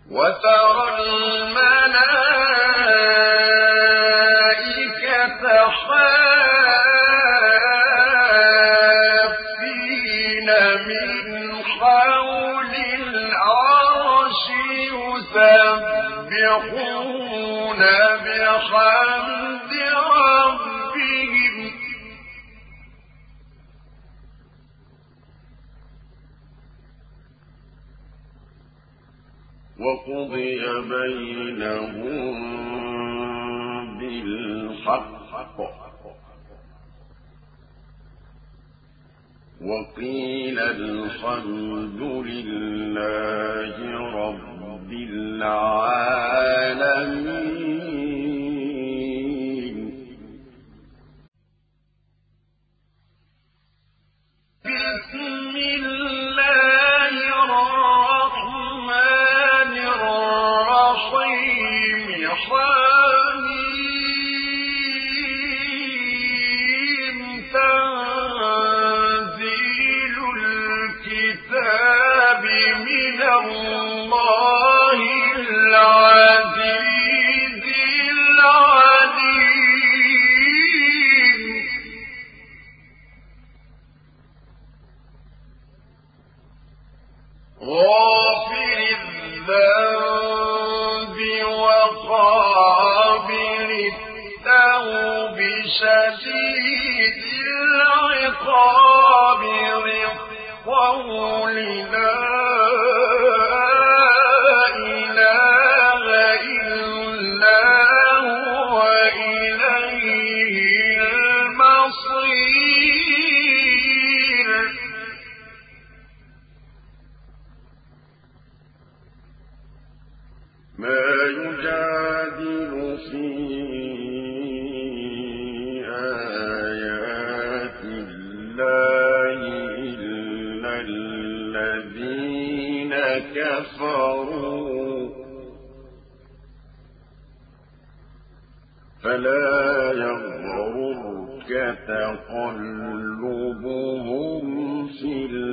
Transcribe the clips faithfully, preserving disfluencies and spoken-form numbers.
وترى الملائكة حافين من حول العرش يسبحون بحمد ربهم وقضي بينهم بالحق وقيل الحمد لله رب العالمين. بسم الله الرحمن الرحيم. حميم. تنزيل الكتاب من الله العزيز العليم. غافر الذنب وقابل التوب شديد العقاب ذي الطول لا إله إلا هو إليه المصير. ما يجادل في آيات الله إلا الذين كفروا فلا يغررك تقلبهم في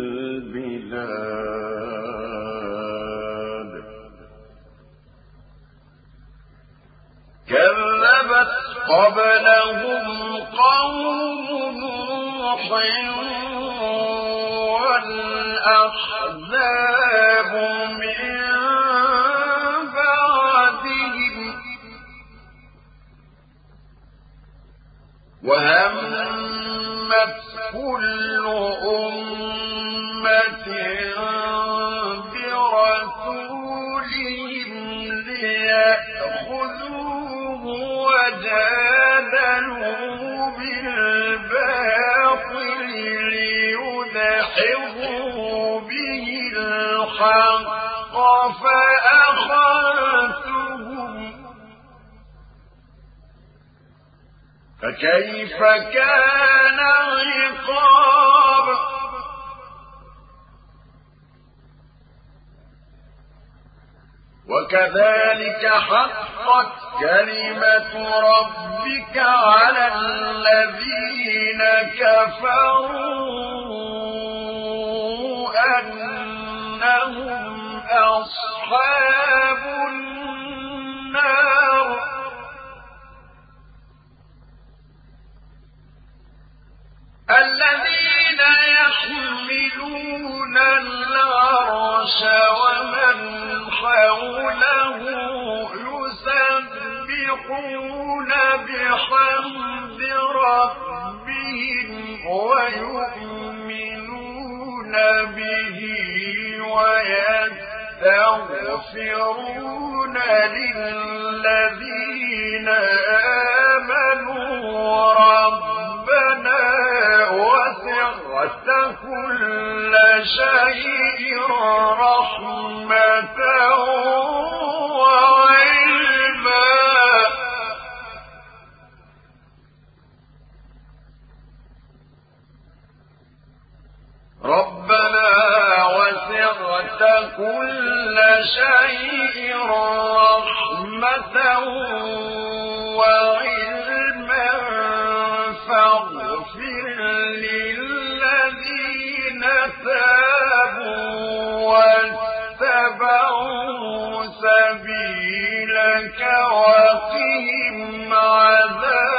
البلاد. كذبت قبلهم قوم نوح والأحزاب من بعدهم وهمت كل أمة برسولهم ليأخذوه وجادلوا بالباطل ليدحضوا به الحق فأخذتهم فكيف كان عقاب. وكذلك حقت كلمة ربك على الذين كفروا أنهم أصحاب النار. الذين يحملون العرش ومن حوله يسبحون بحمد ربهم ويؤمنون به ويستغفرون للذين آمنوا ربنا وسعت كل شيء رحمة وعلما ربنا وسعت كل شيء رحمة وعلما فاغفر للذين تابوا واتبعوا سبيلك وقهم عذاب